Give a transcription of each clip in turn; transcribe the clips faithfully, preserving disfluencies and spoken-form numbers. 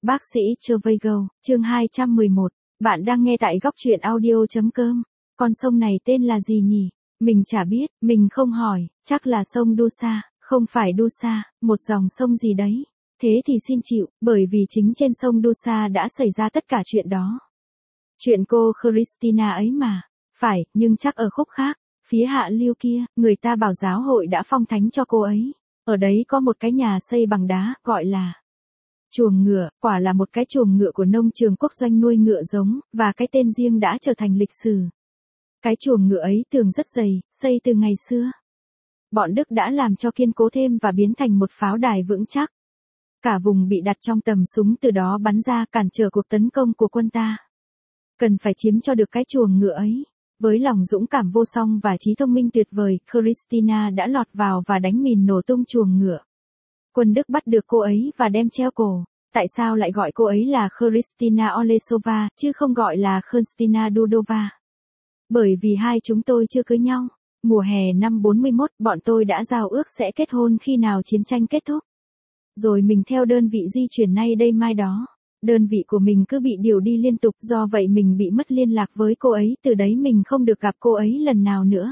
Bác sĩ Trevigo, chương hai trăm mười một. Bạn đang nghe tại góc truyện audio.com. Con sông này tên là gì nhỉ? Mình chả biết, mình không hỏi, chắc là sông Dusa, không phải Dusa, một dòng sông gì đấy. Thế thì xin chịu, bởi vì chính trên sông Dusa đã xảy ra tất cả chuyện đó. Chuyện cô Christina ấy mà. Phải, nhưng chắc ở khúc khác, phía hạ lưu kia, người ta bảo giáo hội đã phong thánh cho cô ấy. Ở đấy có một cái nhà xây bằng đá, gọi là chuồng ngựa, quả là một cái chuồng ngựa của nông trường quốc doanh nuôi ngựa giống, và cái tên riêng đã trở thành lịch sử. Cái chuồng ngựa ấy tường rất dày, xây từ ngày xưa. Bọn Đức đã làm cho kiên cố thêm và biến thành một pháo đài vững chắc. Cả vùng bị đặt trong tầm súng từ đó bắn ra cản trở cuộc tấn công của quân ta. Cần phải chiếm cho được cái chuồng ngựa ấy. Với lòng dũng cảm vô song và trí thông minh tuyệt vời, Christina đã lọt vào và đánh mìn nổ tung chuồng ngựa. Quân Đức bắt được cô ấy và đem treo cổ. Tại sao lại gọi cô ấy là Christina Olesova, chứ không gọi là Konstina Dudova? Bởi vì hai chúng tôi chưa cưới nhau. Mùa hè năm bốn mươi mốt, bọn tôi đã giao ước sẽ kết hôn khi nào chiến tranh kết thúc. Rồi mình theo đơn vị di chuyển nay đây mai đó. Đơn vị của mình cứ bị điều đi liên tục, do vậy mình bị mất liên lạc với cô ấy, từ đấy mình không được gặp cô ấy lần nào nữa.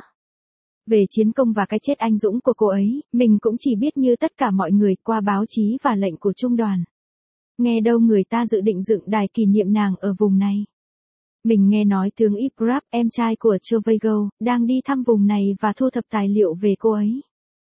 Về chiến công và cái chết anh dũng của cô ấy, mình cũng chỉ biết như tất cả mọi người qua báo chí và lệnh của trung đoàn. Nghe đâu người ta dự định dựng đài kỷ niệm nàng ở vùng này. Mình nghe nói tướng Ibrap, em trai của Trevigo, đang đi thăm vùng này và thu thập tài liệu về cô ấy.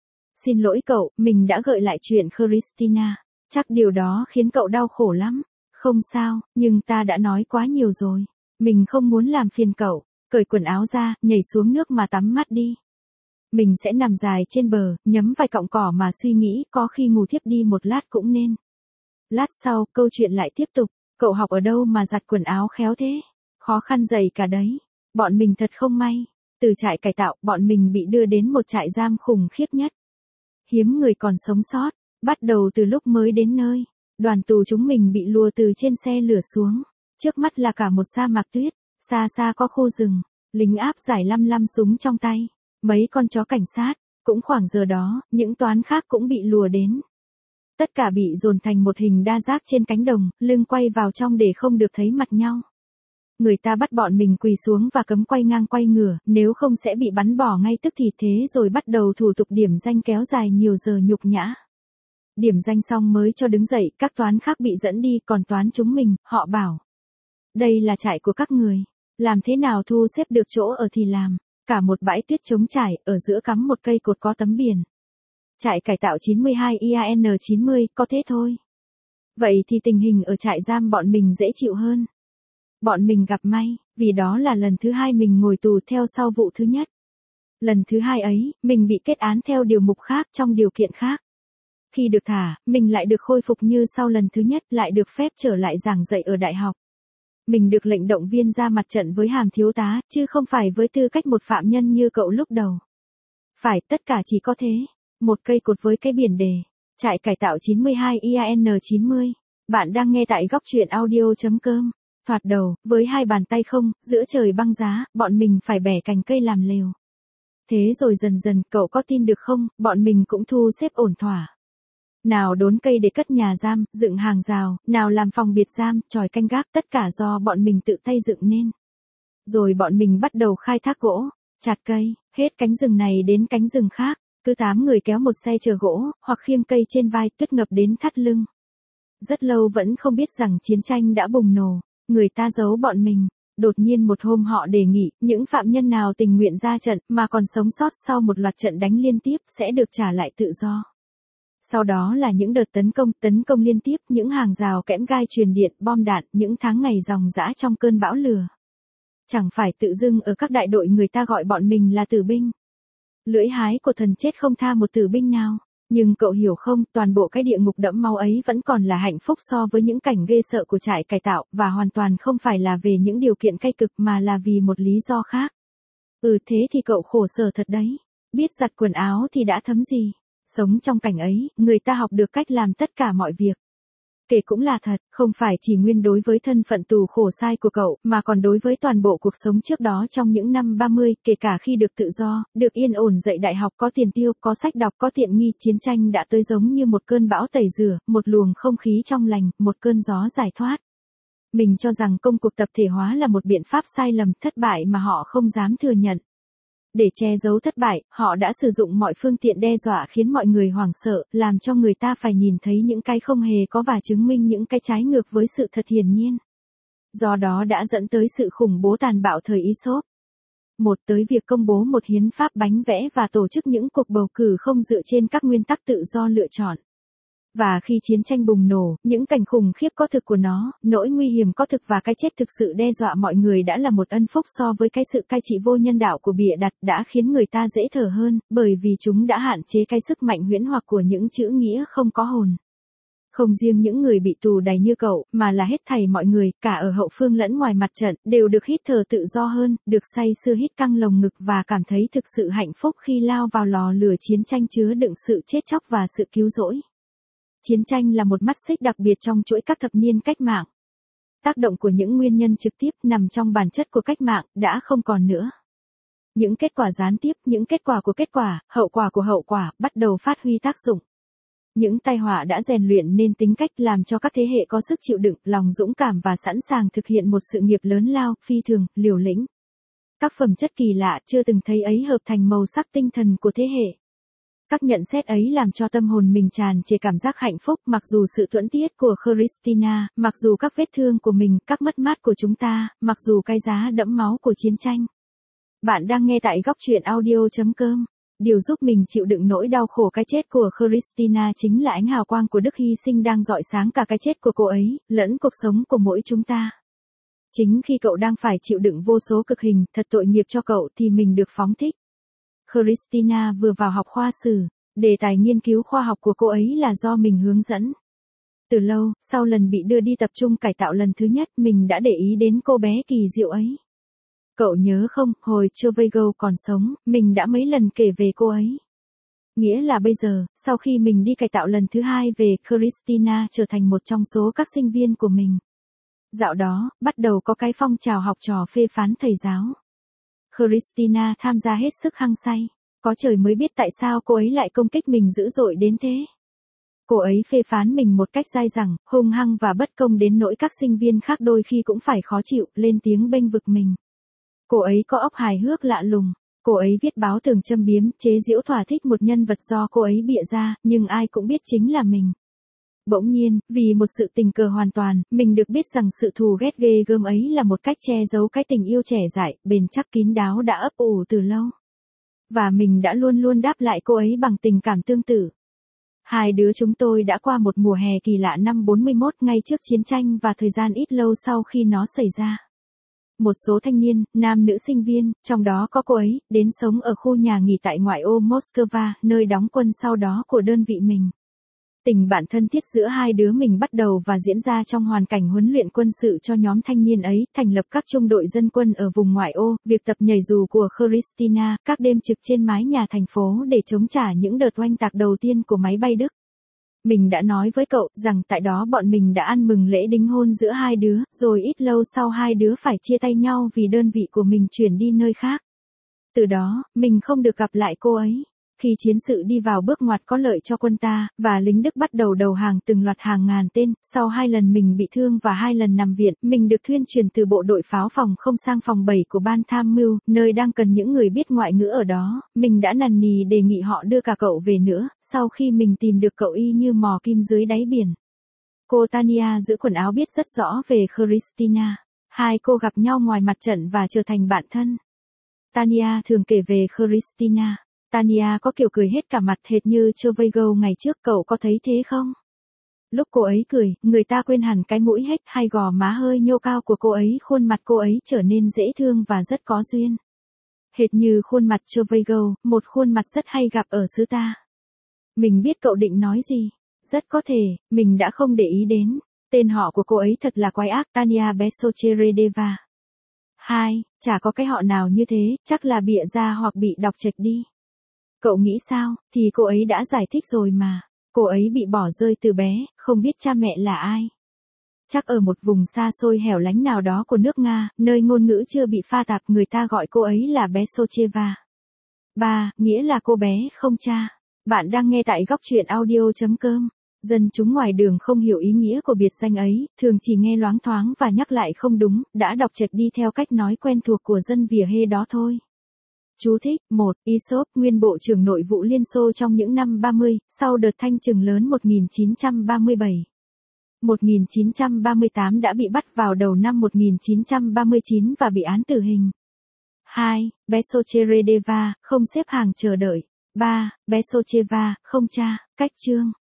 Xin lỗi cậu, mình đã gợi lại chuyện Christina. Chắc điều đó khiến cậu đau khổ lắm. Không sao, nhưng ta đã nói quá nhiều rồi. Mình không muốn làm phiền cậu. Cởi quần áo ra, nhảy xuống nước mà tắm mát đi. Mình sẽ nằm dài trên bờ, nhấm vài cọng cỏ mà suy nghĩ, có khi ngủ thiếp đi một lát cũng nên. Lát sau, câu chuyện lại tiếp tục. Cậu học ở đâu mà giặt quần áo khéo thế? Khó khăn dày cả đấy. Bọn mình thật không may. Từ trại cải tạo, bọn mình bị đưa đến một trại giam khủng khiếp nhất. Hiếm người còn sống sót. Bắt đầu từ lúc mới đến nơi. Đoàn tù chúng mình bị lùa từ trên xe lửa xuống. Trước mắt là cả một sa mạc tuyết. Xa xa có khu rừng. Lính áp giải lăm lăm súng trong tay. Mấy con chó cảnh sát. Cũng khoảng giờ đó, những toán khác cũng bị lùa đến. Tất cả bị dồn thành một hình đa giác trên cánh đồng, lưng quay vào trong để không được thấy mặt nhau. Người ta bắt bọn mình quỳ xuống và cấm quay ngang quay ngửa, nếu không sẽ bị bắn bỏ ngay tức thì, thế rồi bắt đầu thủ tục điểm danh kéo dài nhiều giờ nhục nhã. Điểm danh xong mới cho đứng dậy, các toán khác bị dẫn đi, còn toán chúng mình, họ bảo. Đây là trại của các người. Làm thế nào thu xếp được chỗ ở thì làm. Cả một bãi tuyết trống trải, ở giữa cắm một cây cột có tấm biển. Trại cải tạo chín mươi hai I A N chín mươi, có thế thôi. Vậy thì tình hình ở trại giam bọn mình dễ chịu hơn. Bọn mình gặp may, vì đó là lần thứ hai mình ngồi tù theo sau vụ thứ nhất. Lần thứ hai ấy, mình bị kết án theo điều mục khác trong điều kiện khác. Khi được thả, mình lại được khôi phục như sau lần thứ nhất, lại được phép trở lại giảng dạy ở đại học. Mình được lệnh động viên ra mặt trận với hàm thiếu tá, chứ không phải với tư cách một phạm nhân như cậu lúc đầu. Phải, tất cả chỉ có thế. Một cây cột với cái biển đề. Trại cải tạo chín mươi hai I A N chín mươi. Bạn đang nghe tại góc truyện audio.com. Thoạt đầu, với hai bàn tay không, giữa trời băng giá, bọn mình phải bẻ cành cây làm lều. Thế rồi dần dần, cậu có tin được không, bọn mình cũng thu xếp ổn thỏa. Nào đốn cây để cất nhà giam, dựng hàng rào, nào làm phòng biệt giam, tròi canh gác, tất cả do bọn mình tự tay dựng nên. Rồi bọn mình bắt đầu khai thác gỗ, chặt cây, hết cánh rừng này đến cánh rừng khác, cứ tám người kéo một xe chở gỗ, hoặc khiêng cây trên vai, tuyết ngập đến thắt lưng. Rất lâu vẫn không biết rằng chiến tranh đã bùng nổ, người ta giấu bọn mình. Đột nhiên một hôm họ đề nghị, những phạm nhân nào tình nguyện ra trận, mà còn sống sót sau một loạt trận đánh liên tiếp, sẽ được trả lại tự do. Sau đó là những đợt tấn công, tấn công liên tiếp, những hàng rào kẽm gai truyền điện, bom đạn, những tháng ngày ròng rã trong cơn bão lửa. Chẳng phải tự dưng ở các đại đội người ta gọi bọn mình là tử binh. Lưỡi hái của thần chết không tha một tử binh nào. Nhưng cậu hiểu không, toàn bộ cái địa ngục đẫm máu ấy vẫn còn là hạnh phúc so với những cảnh ghê sợ của trại cải tạo, và hoàn toàn không phải là về những điều kiện cay cực mà là vì một lý do khác. Ừ, thế thì cậu khổ sở thật đấy. Biết giặt quần áo thì đã thấm gì. Sống trong cảnh ấy, người ta học được cách làm tất cả mọi việc. kể cũng là thật, không phải chỉ nguyên đối với thân phận tù khổ sai của cậu, mà còn đối với toàn bộ cuộc sống trước đó trong những năm ba mươi, kể cả khi được tự do, được yên ổn dạy đại học, có tiền tiêu, có sách đọc, có tiện nghi, chiến tranh đã tới giống như một cơn bão tẩy rửa, một luồng không khí trong lành, một cơn gió giải thoát. Mình cho rằng công cuộc tập thể hóa là một biện pháp sai lầm, thất bại mà họ không dám thừa nhận. Để che giấu thất bại, họ đã sử dụng mọi phương tiện đe dọa khiến mọi người hoảng sợ, làm cho người ta phải nhìn thấy những cái không hề có và chứng minh những cái trái ngược với sự thật hiển nhiên. Do đó đã dẫn tới sự khủng bố tàn bạo thời Aesop. Một tới việc công bố một hiến pháp bánh vẽ và tổ chức những cuộc bầu cử không dựa trên các nguyên tắc tự do lựa chọn. Và khi chiến tranh bùng nổ, những cảnh khủng khiếp có thực của nó, nỗi nguy hiểm có thực và cái chết thực sự đe dọa mọi người đã là một ân phúc so với cái sự cai trị vô nhân đạo của bịa đặt đã khiến người ta dễ thở hơn, bởi vì chúng đã hạn chế cái sức mạnh huyễn hoặc của những chữ nghĩa không có hồn. Không riêng những người bị tù đày như cậu, mà là hết thảy mọi người, cả ở hậu phương lẫn ngoài mặt trận, đều được hít thở tự do hơn, được say sưa hít căng lồng ngực và cảm thấy thực sự hạnh phúc khi lao vào lò lửa chiến tranh chứa đựng sự chết chóc và sự cứu rỗi. Chiến tranh là một mắt xích đặc biệt trong chuỗi các thập niên cách mạng. Tác động của những nguyên nhân trực tiếp nằm trong bản chất của cách mạng đã không còn nữa. Những kết quả gián tiếp, những kết quả của kết quả, hậu quả của hậu quả bắt đầu phát huy tác dụng. Những tai họa đã rèn luyện nên tính cách làm cho các thế hệ có sức chịu đựng, lòng dũng cảm và sẵn sàng thực hiện một sự nghiệp lớn lao, phi thường, liều lĩnh. Các phẩm chất kỳ lạ chưa từng thấy ấy hợp thành màu sắc tinh thần của thế hệ. Các nhận xét ấy làm cho tâm hồn mình tràn trề cảm giác hạnh phúc, mặc dù sự thuẫn tiết của Christina, mặc dù các vết thương của mình, các mất mát của chúng ta, mặc dù cái giá đẫm máu của chiến tranh. Bạn đang nghe tại góc truyện audio chấm com. Điều giúp mình chịu đựng nỗi đau khổ cái chết của Christina chính là ánh hào quang của đức hy sinh đang rọi sáng cả cái chết của cô ấy, lẫn cuộc sống của mỗi chúng ta. Chính khi cậu đang phải chịu đựng vô số cực hình, thật tội nghiệp cho cậu thì mình được phóng thích. Christina vừa vào học khoa sử, đề tài nghiên cứu khoa học của cô ấy là do mình hướng dẫn. Từ lâu, sau lần bị đưa đi tập trung cải tạo lần thứ nhất, mình đã để ý đến cô bé kỳ diệu ấy. Cậu nhớ không, hồi Chovago còn sống, mình đã mấy lần kể về cô ấy. Nghĩa là bây giờ, sau khi mình đi cải tạo lần thứ hai về, Christina trở thành một trong số các sinh viên của mình. Dạo đó, bắt đầu có cái phong trào học trò phê phán thầy giáo. Christina tham gia hết sức hăng say. Có trời mới biết tại sao cô ấy lại công kích mình dữ dội đến thế. Cô ấy phê phán mình một cách dai dẳng, hung hăng và bất công đến nỗi các sinh viên khác đôi khi cũng phải khó chịu, lên tiếng bênh vực mình. Cô ấy có óc hài hước lạ lùng. Cô ấy viết báo tường châm biếm, chế giễu thỏa thích một nhân vật do cô ấy bịa ra, nhưng ai cũng biết chính là mình. Bỗng nhiên, vì một sự tình cờ hoàn toàn, mình được biết rằng sự thù ghét ghê gớm ấy là một cách che giấu cái tình yêu trẻ dại, bền chắc kín đáo đã ấp ủ từ lâu. Và mình đã luôn luôn đáp lại cô ấy bằng tình cảm tương tự. Hai đứa chúng tôi đã qua một mùa hè kỳ lạ năm bốn mươi mốt ngay trước chiến tranh và thời gian ít lâu sau khi nó xảy ra. Một số thanh niên, nam nữ sinh viên, trong đó có cô ấy, đến sống ở khu nhà nghỉ tại ngoại ô Moscow, nơi đóng quân sau đó của đơn vị mình. Tình bạn thân thiết giữa hai đứa mình bắt đầu và diễn ra trong hoàn cảnh huấn luyện quân sự cho nhóm thanh niên ấy, thành lập các trung đội dân quân ở vùng ngoại ô, việc tập nhảy dù của Christina, các đêm trực trên mái nhà thành phố để chống trả những đợt oanh tạc đầu tiên của máy bay Đức. Mình đã nói với cậu rằng tại đó bọn mình đã ăn mừng lễ đính hôn giữa hai đứa, rồi ít lâu sau hai đứa phải chia tay nhau vì đơn vị của mình chuyển đi nơi khác. Từ đó, mình không được gặp lại cô ấy. Khi chiến sự đi vào bước ngoặt có lợi cho quân ta, và lính Đức bắt đầu đầu hàng từng loạt hàng ngàn tên, sau hai lần mình bị thương và hai lần nằm viện, mình được thuyên truyền từ bộ đội pháo phòng không sang phòng bảy của ban tham mưu, nơi đang cần những người biết ngoại ngữ ở đó, mình đã nằn nì đề nghị họ đưa cả cậu về nữa, sau khi mình tìm được cậu y như mò kim dưới đáy biển. Cô Tania giữ quần áo biết rất rõ về Christina. Hai cô gặp nhau ngoài mặt trận và trở thành bạn thân. Tania thường kể về Christina. Tania có kiểu cười hết cả mặt hệt như Chovago ngày trước, cậu có thấy thế không? Lúc cô ấy cười, người ta quên hẳn cái mũi hếch hay gò má hơi nhô cao của cô ấy, khuôn mặt cô ấy trở nên dễ thương và rất có duyên. Hệt như khuôn mặt Chovago, một khuôn mặt rất hay gặp ở xứ ta. Mình biết cậu định nói gì. Rất có thể, mình đã không để ý đến. Tên họ của cô ấy thật là quái ác, Tania Besocheredeva. Hai, chả có cái họ nào như thế, chắc là bịa ra hoặc bị đọc chệch đi. Cậu nghĩ sao, thì cô ấy đã giải thích rồi mà. Cô ấy bị bỏ rơi từ bé, không biết cha mẹ là ai. Chắc ở một vùng xa xôi hẻo lánh nào đó của nước Nga, nơi ngôn ngữ chưa bị pha tạp, người ta gọi cô ấy là bé Socheva. ba. Nghĩa là cô bé không cha. Bạn đang nghe tại góc truyện audio.com. Dân chúng ngoài đường không hiểu ý nghĩa của biệt danh ấy, thường chỉ nghe loáng thoáng và nhắc lại không đúng, đã đọc chệch đi theo cách nói quen thuộc của dân vỉa hè đó thôi. Chú thích. một. Aesop, nguyên Bộ trưởng Nội vụ Liên Xô trong những năm ba mươi, sau đợt thanh trừng lớn một nghìn chín trăm ba mươi bảy. một nghìn chín trăm ba mươi tám đã bị bắt vào đầu năm một nghìn chín trăm ba mươi chín và bị án tử hình. hai. Bé Socheredeva, không xếp hàng chờ đợi. ba. Bé Socheva, không cha, cách chương.